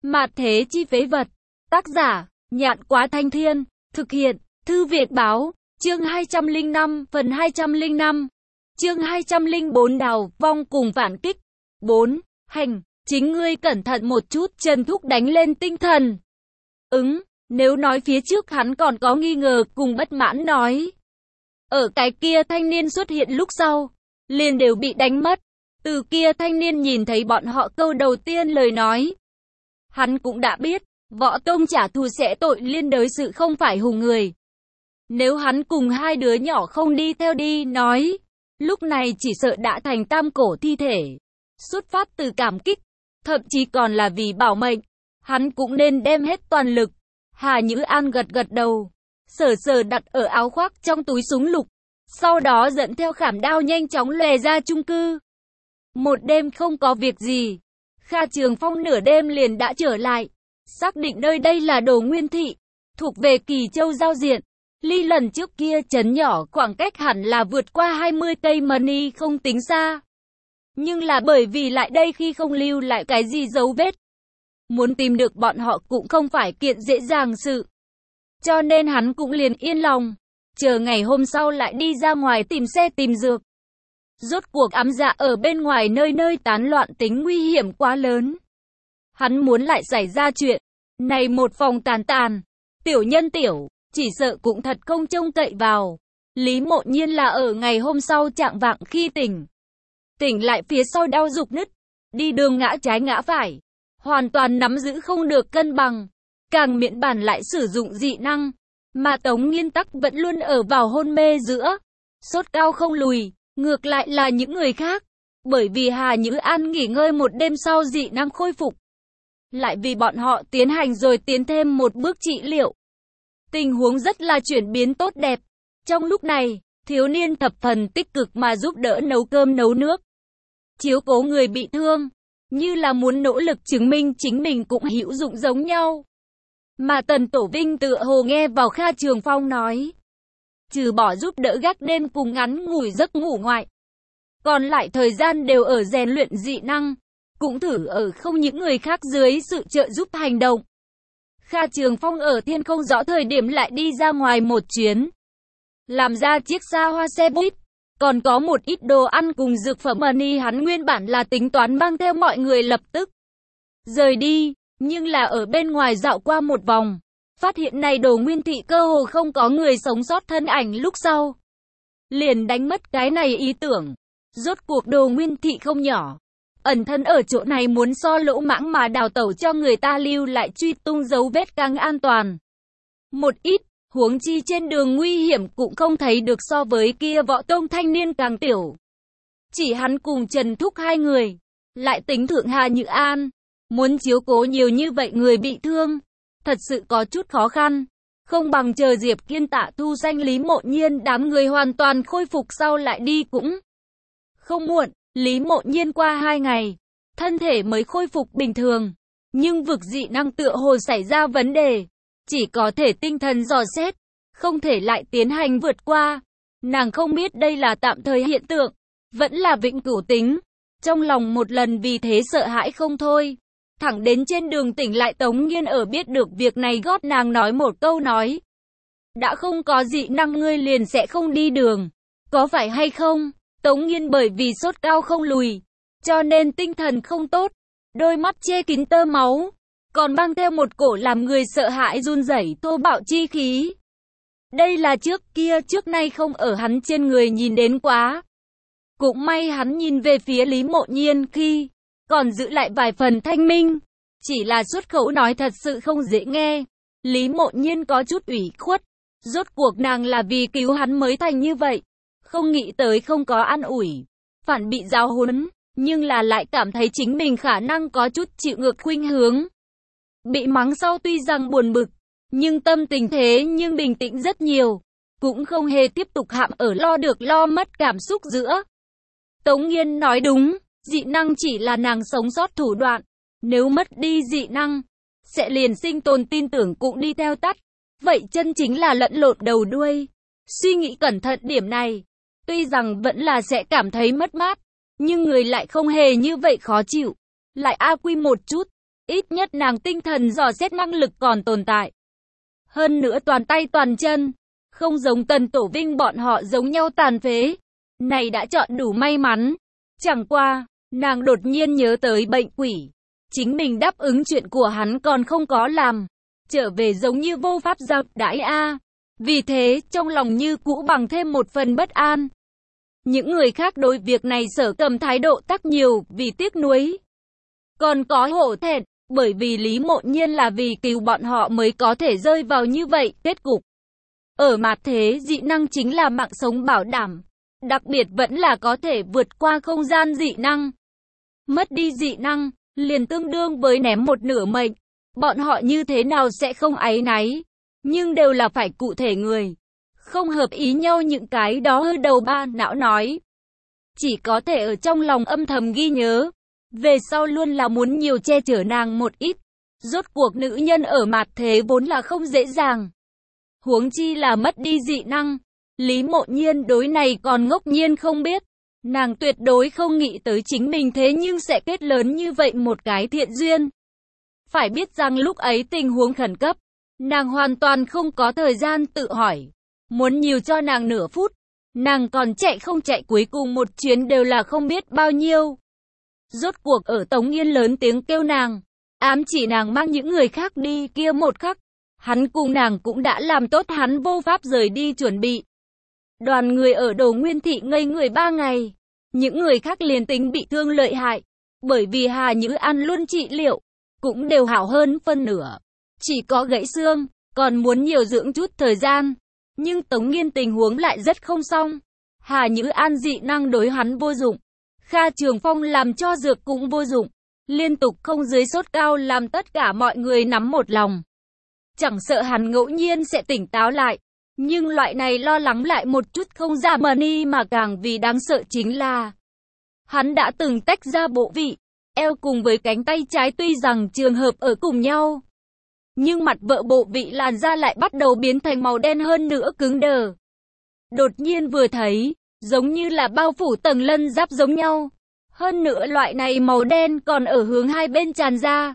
Mạt thế chi phế vật. Tác giả, Nhạn Quá Thanh Thiên. Thực hiện, Thư Việt Báo. Chương 205, phần 205. Chương 204 đào vong cùng phản kích. 4. Hành, chính ngươi cẩn thận một chút. Trần Thúc đánh lên tinh thần. Nếu nói phía trước hắn còn có nghi ngờ cùng bất mãn nói. Ở cái kia thanh niên xuất hiện lúc sau, liền đều bị đánh mất. Từ kia thanh niên nhìn thấy bọn họ câu đầu tiên lời nói. Hắn cũng đã biết, Võ Tông trả thù sẽ tội liên đới sự không phải hùng người. Nếu hắn cùng hai đứa nhỏ không đi theo đi nói, lúc này chỉ sợ đã thành tam cổ thi thể. Xuất phát từ cảm kích, thậm chí còn là vì bảo mệnh, hắn cũng nên đem hết toàn lực. Hà Nhữ An gật gật đầu, sờ đặt ở áo khoác trong túi súng lục, sau đó dẫn theo khảm đao nhanh chóng lòe ra chung cư. Một đêm không có việc gì, Kha Trường Phong nửa đêm liền đã trở lại, xác định nơi đây là Đồ Nguyên Thị, thuộc về Kỳ Châu giao diện. Ly lần trước kia trấn nhỏ khoảng cách hẳn là vượt qua 20 cây money không tính xa. Nhưng là bởi vì lại đây khi không lưu lại cái gì dấu vết. Muốn tìm được bọn họ cũng không phải kiện dễ dàng sự. Cho nên hắn cũng liền yên lòng, chờ ngày hôm sau lại đi ra ngoài tìm xe tìm dược. Rốt cuộc ám dạ ở bên ngoài nơi nơi tán loạn tính nguy hiểm quá lớn. Hắn muốn lại xảy ra chuyện. Này một phòng tàn, tiểu nhân tiểu, chỉ sợ cũng thật không trông cậy vào. Lý Mộ Nhiên là ở ngày hôm sau trạng vạng khi tỉnh lại phía sau đau rục nứt, đi đường ngã trái ngã phải, hoàn toàn nắm giữ không được cân bằng, càng miễn bàn lại sử dụng dị năng, mà Tống Nghiên Tắc vẫn luôn ở vào hôn mê giữa, sốt cao không lùi, ngược lại là những người khác, bởi vì Hà Nhữ An nghỉ ngơi một đêm sau dị năng khôi phục, lại vì bọn họ tiến hành rồi tiến thêm một bước trị liệu. Tình huống rất là chuyển biến tốt đẹp. Trong lúc này, thiếu niên thập phần tích cực mà giúp đỡ nấu cơm nấu nước, chiếu cố người bị thương, như là muốn nỗ lực chứng minh chính mình cũng hữu dụng giống nhau. Mà Tần Tổ Vinh tựa hồ nghe vào Kha Trường Phong nói, trừ bỏ giúp đỡ gác đêm cùng ngắn ngủi giấc ngủ ngoại, còn lại thời gian đều ở rèn luyện dị năng, cũng thử ở không những người khác dưới sự trợ giúp hành động. Kha Trường Phong ở thiên không rõ thời điểm lại đi ra ngoài một chuyến, làm ra chiếc xa hoa xe buýt, còn có một ít đồ ăn cùng dược phẩm money hắn nguyên bản là tính toán mang theo mọi người lập tức rời đi, nhưng là ở bên ngoài dạo qua một vòng, phát hiện này Đồ Nguyên Thị cơ hồ không có người sống sót thân ảnh lúc sau. Liền đánh mất cái này ý tưởng, rốt cuộc Đồ Nguyên Thị không nhỏ. Ẩn thân ở chỗ này muốn so lỗ mãng mà đào tẩu cho người ta lưu lại truy tung dấu vết càng an toàn một ít, huống chi trên đường nguy hiểm cũng không thấy được so với kia Võ Tông thanh niên càng tiểu. Chỉ hắn cùng Trần Thúc hai người, lại tính thượng Hà Nhữ An, muốn chiếu cố nhiều như vậy người bị thương, thật sự có chút khó khăn, không bằng chờ Diệp Kiên Tạ Thu danh Lý Mộ Nhiên đám người hoàn toàn khôi phục sau lại đi cũng không muộn. Lý Mộ Nhiên qua 2 ngày, thân thể mới khôi phục bình thường, nhưng vực dị năng tựa hồ xảy ra vấn đề, chỉ có thể tinh thần dò xét, không thể lại tiến hành vượt qua. Nàng không biết đây là tạm thời hiện tượng, vẫn là vĩnh cửu tính, trong lòng một lần vì thế sợ hãi không thôi. Thẳng đến trên đường tỉnh lại Tống Nghiên ở biết được việc này gót nàng nói một câu nói. Đã không có dị năng ngươi liền sẽ không đi đường, có phải hay không? Tống Nghiên bởi vì sốt cao không lùi, cho nên tinh thần không tốt, đôi mắt che kín tơ máu, còn mang theo một cổ làm người sợ hãi run rẩy thô bạo chi khí. Đây là trước nay không ở hắn trên người nhìn đến quá. Cũng may hắn nhìn về phía Lý Mộ Nhiên khi còn giữ lại vài phần thanh minh, chỉ là xuất khẩu nói thật sự không dễ nghe. Lý Mộ Nhiên có chút ủy khuất, rốt cuộc nàng là vì cứu hắn mới thành như vậy. Không nghĩ tới không có an ủi, phản bị giáo huấn, nhưng là lại cảm thấy chính mình khả năng có chút chịu ngược khuynh hướng. Bị mắng sau tuy rằng buồn bực, nhưng tâm tình thế nhưng bình tĩnh rất nhiều, cũng không hề tiếp tục hãm ở lo được lo mất cảm xúc giữa. Tống Nghiên nói đúng, dị năng chỉ là nàng sống sót thủ đoạn, nếu mất đi dị năng, sẽ liền sinh tồn tin tưởng cũng đi theo tắt, vậy chân chính là lẫn lộn đầu đuôi. Suy nghĩ cẩn thận điểm này, tuy rằng vẫn là sẽ cảm thấy mất mát, nhưng người lại không hề như vậy khó chịu. Lại quy một chút, Ít nhất nàng tinh thần dò xét năng lực còn tồn tại. Hơn nữa toàn tay toàn chân, không giống Tần Tổ Vinh bọn họ giống nhau tàn phế. Này đã chọn đủ may mắn. Chẳng qua, nàng đột nhiên nhớ tới bệnh quỷ. Chính mình đáp ứng chuyện của hắn còn không có làm. Trở về giống như vô pháp giao đãi a. Vì thế, trong lòng như cũ bằng thêm một phần bất an. Những người khác đối việc này Sở Cầm thái độ tắc nhiều vì tiếc nuối. Còn có hổ thẹn, bởi vì Lý Mộ Nhiên là vì cứu bọn họ mới có thể rơi vào như vậy, kết cục. Ở mặt thế dị năng chính là mạng sống bảo đảm. Đặc biệt vẫn là có thể vượt qua không gian dị năng. Mất đi dị năng, liền tương đương với ném một nửa mệnh. Bọn họ như thế nào sẽ không áy náy. Nhưng đều là phải cụ thể người. Không hợp ý nhau những cái đó hư đầu ba não nói. Chỉ có thể ở trong lòng âm thầm ghi nhớ. Về sau luôn là muốn nhiều che chở nàng một ít. Rốt cuộc nữ nhân ở mặt thế vốn là không dễ dàng. Huống chi là mất đi dị năng. Lý Mộ Nhiên đối này còn ngốc nhiên không biết. Nàng tuyệt đối không nghĩ tới chính mình thế nhưng sẽ kết lớn như vậy một cái thiện duyên. Phải biết rằng lúc ấy tình huống khẩn cấp. Nàng hoàn toàn không có thời gian tự hỏi. Muốn nhiều cho nàng nửa phút. Nàng còn chạy không chạy cuối cùng một chuyến đều là không biết bao nhiêu. Rốt cuộc ở Tống Nghiên lớn tiếng kêu nàng. Ám chỉ nàng mang những người khác đi kia một khắc. Hắn cùng nàng cũng đã làm tốt hắn vô pháp rời đi chuẩn bị. Đoàn người ở Đồ Nguyên Thị ngây người 3 ngày. Những người khác liền tính bị thương lợi hại. Bởi vì Hà Nhữ An luôn trị liệu. Cũng đều hảo hơn phân nửa. Chỉ có gãy xương. Còn muốn nhiều dưỡng chút thời gian. Nhưng Tống Nghiên tình huống lại rất không xong. Hà Nhữ An dị năng đối hắn vô dụng. Kha Trường Phong làm cho dược cũng vô dụng. Liên tục không dưới sốt cao làm tất cả mọi người nắm một lòng. Chẳng sợ hắn ngẫu nhiên sẽ tỉnh táo lại. Nhưng loại này lo lắng lại một chút không ra mờ ni mà càng vì đáng sợ chính là hắn đã từng tách ra bộ vị, eo cùng với cánh tay trái tuy rằng trường hợp ở cùng nhau. Nhưng mặt vợ bộ vị làn da lại bắt đầu biến thành màu đen hơn nữa cứng đờ. Đột nhiên vừa thấy, giống như là bao phủ tầng lân giáp giống nhau. Hơn nữa loại này màu đen còn ở hướng hai bên tràn ra.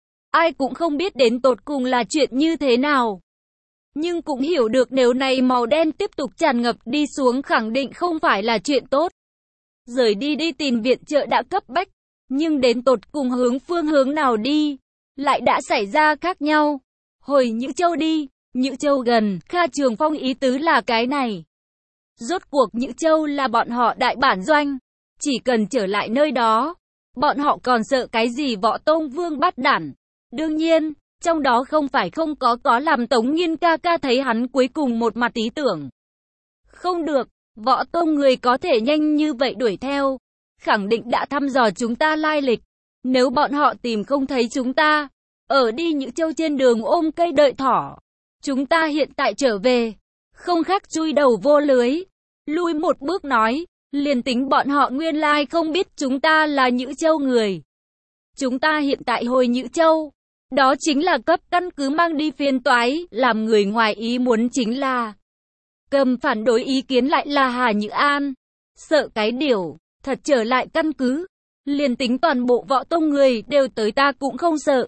Ai cũng không biết đến tột cùng là chuyện như thế nào. Nhưng cũng hiểu được nếu này màu đen tiếp tục tràn ngập đi xuống khẳng định không phải là chuyện tốt. Rời đi tìm viện trợ đã cấp bách. Nhưng đến tột cùng phương hướng nào đi, lại đã xảy ra khác nhau. Hồi Nhữ Châu đi, Nhữ Châu gần, Kha Trường Phong ý tứ là cái này. Rốt cuộc Nhữ Châu là bọn họ đại bản doanh. Chỉ cần trở lại nơi đó, bọn họ còn sợ cái gì Võ Tông Vương bắt đản. Đương nhiên, trong đó không phải không có làm Tống Nghiên ca ca thấy hắn cuối cùng một mặt ý tưởng. Không được, Võ Tông người có thể nhanh như vậy đuổi theo. Khẳng định đã thăm dò chúng ta lai lịch. Nếu bọn họ tìm không thấy chúng ta, ở đi Nhữ Châu trên đường ôm cây đợi thỏ. Chúng ta hiện tại trở về, không khác chui đầu vô lưới. Lui một bước nói, liền tính bọn họ nguyên lai không biết chúng ta là Nhữ Châu người. Chúng ta hiện tại hồi Nhữ Châu, đó chính là cấp căn cứ mang đi phiên toái, làm người ngoài ý muốn chính là Cầm phản đối ý kiến lại là Hà Nhữ An. Sợ cái điều, thật trở lại căn cứ, liền tính toàn bộ Võ Tông người đều tới ta cũng không sợ.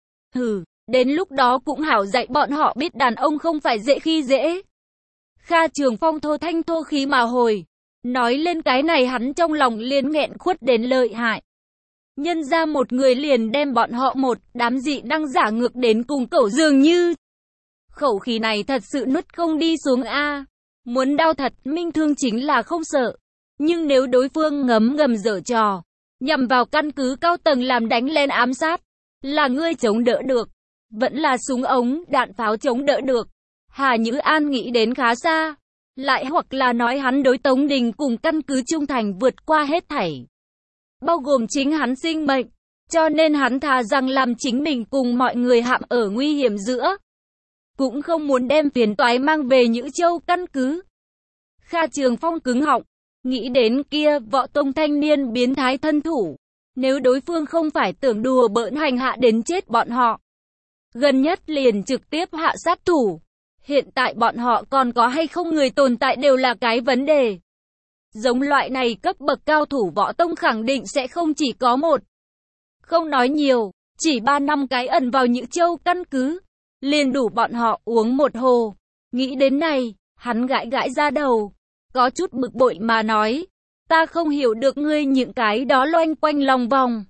Hừ, đến lúc đó cũng hảo dạy bọn họ biết đàn ông không phải dễ khi dễ. Kha Trường Phong thô thanh thô khí mà hồi. Nói lên cái này hắn trong lòng liền nghẹn khuất đến lợi hại. Nhân ra một người liền đem bọn họ một đám dị năng giả ngược đến cùng cẩu dường như. Khẩu khí này thật sự nuốt không đi xuống a. Muốn đau thật minh thương chính là không sợ. Nhưng nếu đối phương ngấm ngầm giở trò, nhằm vào căn cứ cao tầng làm đánh lên ám sát, là ngươi chống đỡ được, vẫn là súng ống, đạn pháo chống đỡ được. Hà Nhữ An nghĩ đến khá xa. Lại hoặc là nói hắn đối Tống Đình cùng căn cứ trung thành vượt qua hết thảy, bao gồm chính hắn sinh mệnh, cho nên hắn thà rằng làm chính mình cùng mọi người hãm ở nguy hiểm giữa, cũng không muốn đem phiền toái mang về Nhữ Châu căn cứ. Kha Trường Phong cứng họng, nghĩ đến kia Võ Tông thanh niên biến thái thân thủ, nếu đối phương không phải tưởng đùa bỡn hành hạ đến chết bọn họ, gần nhất liền trực tiếp hạ sát thủ. Hiện tại bọn họ còn có hay không người tồn tại đều là cái vấn đề. Giống loại này cấp bậc cao thủ Võ Tông khẳng định sẽ không chỉ có một. Không nói nhiều, Chỉ 3 năm cái ẩn vào Nhữ Châu căn cứ, liền đủ bọn họ uống một hồ. Nghĩ đến này, hắn gãi gãi ra đầu, có chút bực bội mà nói, ta không hiểu được ngươi những cái đó loanh quanh lòng vòng.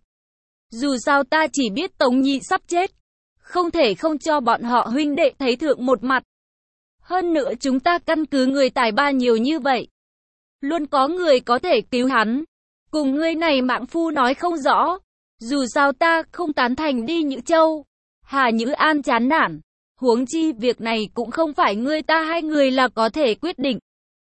Dù sao ta chỉ biết Tống Nhị sắp chết, không thể không cho bọn họ huynh đệ thấy thượng một mặt. Hơn nữa chúng ta căn cứ người tài ba nhiều như vậy, luôn có người có thể cứu hắn. Cùng ngươi này mãng phu nói không rõ, dù sao ta không tán thành đi Nhữ Châu. Hà Nhữ An chán nản, huống chi việc này cũng không phải ngươi ta hai người là có thể quyết định.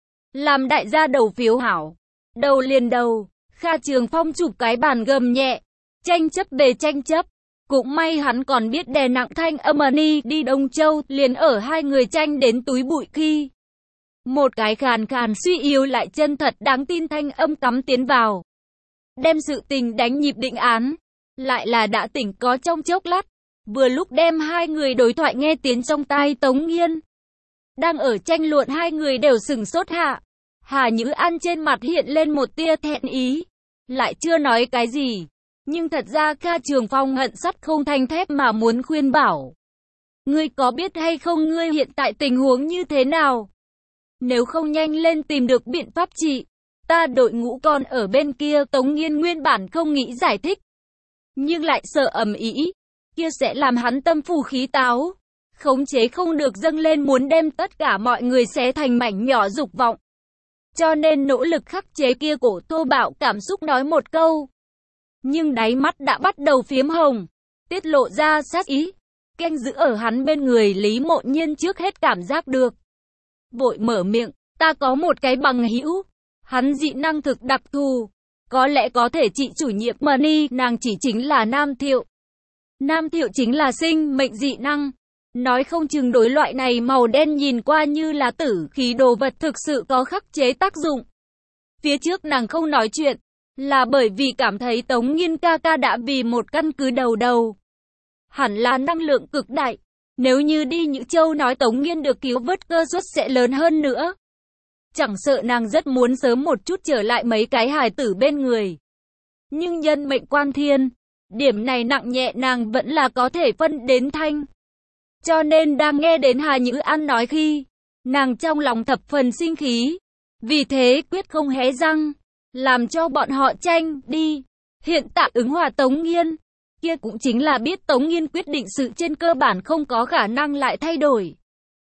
Làm đại gia đầu phiếu hảo, đầu liền đầu, Kha Trường Phong chụp cái bàn gầm nhẹ, tranh chấp về tranh chấp. Cũng may hắn còn biết đè nặng thanh âm đi Đông Châu, liền ở hai người tranh đến túi bụi khi. Một cái khàn khàn suy yếu lại chân thật đáng tin thanh âm cắm tiến vào. Đem sự tình đánh nhịp định án, lại là đã tỉnh có trong chốc lát, vừa lúc đem hai người đối thoại nghe tiến trong tai Tống Nghiên. Đang ở tranh luận hai người đều sửng sốt hạ. Hà Nhữ An trên mặt hiện lên một tia thẹn ý, lại chưa nói cái gì. Nhưng thật ra Kha Trường Phong hận sắt không thành thép mà muốn khuyên bảo. Ngươi có biết hay không ngươi hiện tại tình huống như thế nào? Nếu không nhanh lên tìm được biện pháp trị, ta đội ngũ con ở bên kia. Tống Nghiên nguyên bản không nghĩ giải thích, nhưng lại sợ ầm ĩ, kia sẽ làm hắn tâm phù khí táo, khống chế không được dâng lên muốn đem tất cả mọi người xé thành mảnh nhỏ dục vọng. Cho nên nỗ lực khắc chế kia cổ thô bạo cảm xúc nói một câu. Nhưng đáy mắt đã bắt đầu phiếm hồng, tiết lộ ra sát ý. Canh giữ ở hắn bên người Lý Mộ Nhiên trước hết cảm giác được, vội mở miệng, ta có một cái bằng hữu, hắn dị năng thực đặc thù, có lẽ có thể trị chủ nhiệm Money, nàng chỉ chính là Nam Thiệu. Nam Thiệu chính là sinh mệnh dị năng, nói không chừng đối loại này màu đen nhìn qua như là tử khí đồ vật thực sự có khắc chế tác dụng. Phía trước nàng không nói chuyện, là bởi vì cảm thấy Tống Nghiên ca ca đã vì một căn cứ đầu. Hẳn là năng lượng cực đại, nếu như đi Nhữ Châu nói Tống Nghiên được cứu vớt cơ suất sẽ lớn hơn nữa. Chẳng sợ nàng rất muốn sớm một chút trở lại mấy cái hài tử bên người. Nhưng nhân mệnh quan thiên, điểm này nặng nhẹ nàng vẫn là có thể phân đến thanh. Cho nên đang nghe đến Hà Nhữ An nói khi, nàng trong lòng thập phần sinh khí. Vì thế quyết không hé răng, làm cho bọn họ tranh đi. Hiện tại ứng hòa Tống Nghiên, kia cũng chính là biết Tống Nghiên quyết định sự trên cơ bản không có khả năng lại thay đổi.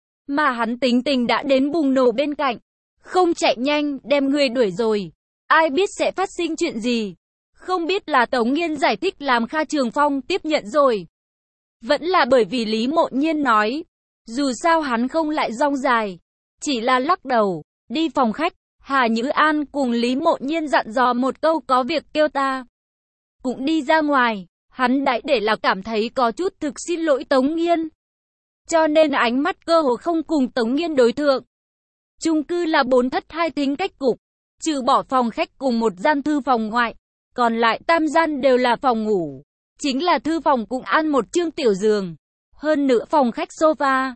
Mà hắn tính tình đã đến bùng nổ bên cạnh, không chạy nhanh đem người đuổi rồi, ai biết sẽ phát sinh chuyện gì. Không biết là Tống Nghiên giải thích làm Kha Trường Phong tiếp nhận rồi, vẫn là bởi vì Lý Mộ Nhiên nói. Dù sao hắn không lại rong dài, chỉ là lắc đầu, đi phòng khách. Hà Nhữ An cùng Lý Mộ Nhiên dặn dò một câu có việc kêu ta, cũng đi ra ngoài. Hắn đại để là cảm thấy có chút thực xin lỗi Tống Nghiên, cho nên ánh mắt cơ hồ không cùng Tống Nghiên đối thượng. Chung cư là 4 thất 2 thính cách cục, trừ bỏ phòng khách cùng một gian thư phòng ngoại, còn lại tam gian đều là phòng ngủ. Chính là thư phòng cũng ăn một chương tiểu giường, hơn nữa phòng khách sofa,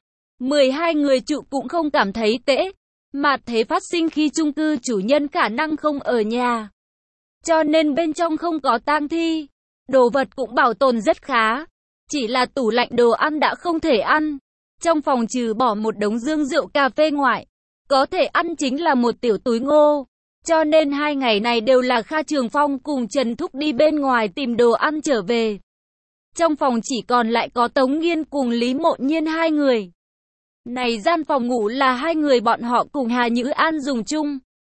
12 người trụ cũng không cảm thấy tệ. Mà thế phát sinh khi chung cư chủ nhân khả năng không ở nhà, cho nên bên trong không có tang thi, đồ vật cũng bảo tồn rất khá, chỉ là tủ lạnh đồ ăn đã không thể ăn. Trong phòng trừ bỏ một đống dương rượu cà phê ngoại, có thể ăn chính là một tiểu túi ngô. Cho nên 2 ngày này đều là Kha Trường Phong cùng Trần Thúc đi bên ngoài tìm đồ ăn trở về. Trong phòng chỉ còn lại có Tống Nghiên cùng Lý Mộ Nhiên 2 người. Này gian phòng ngủ là 2 người bọn họ cùng Hà Nhữ An dùng chung.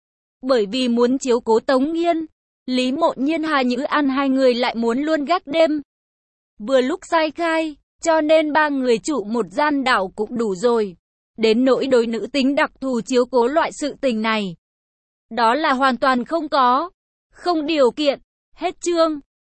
Bởi vì muốn chiếu cố Tống Nghiên, Lý Mộ Nhiên Hà Nhữ An 2 người lại muốn luôn gác đêm. Vừa lúc sai khai, cho nên 3 người trụ một gian đảo cũng đủ rồi. Đến nỗi đối nữ tính đặc thù chiếu cố loại sự tình này, đó là hoàn toàn không có. Không điều kiện. Hết chương.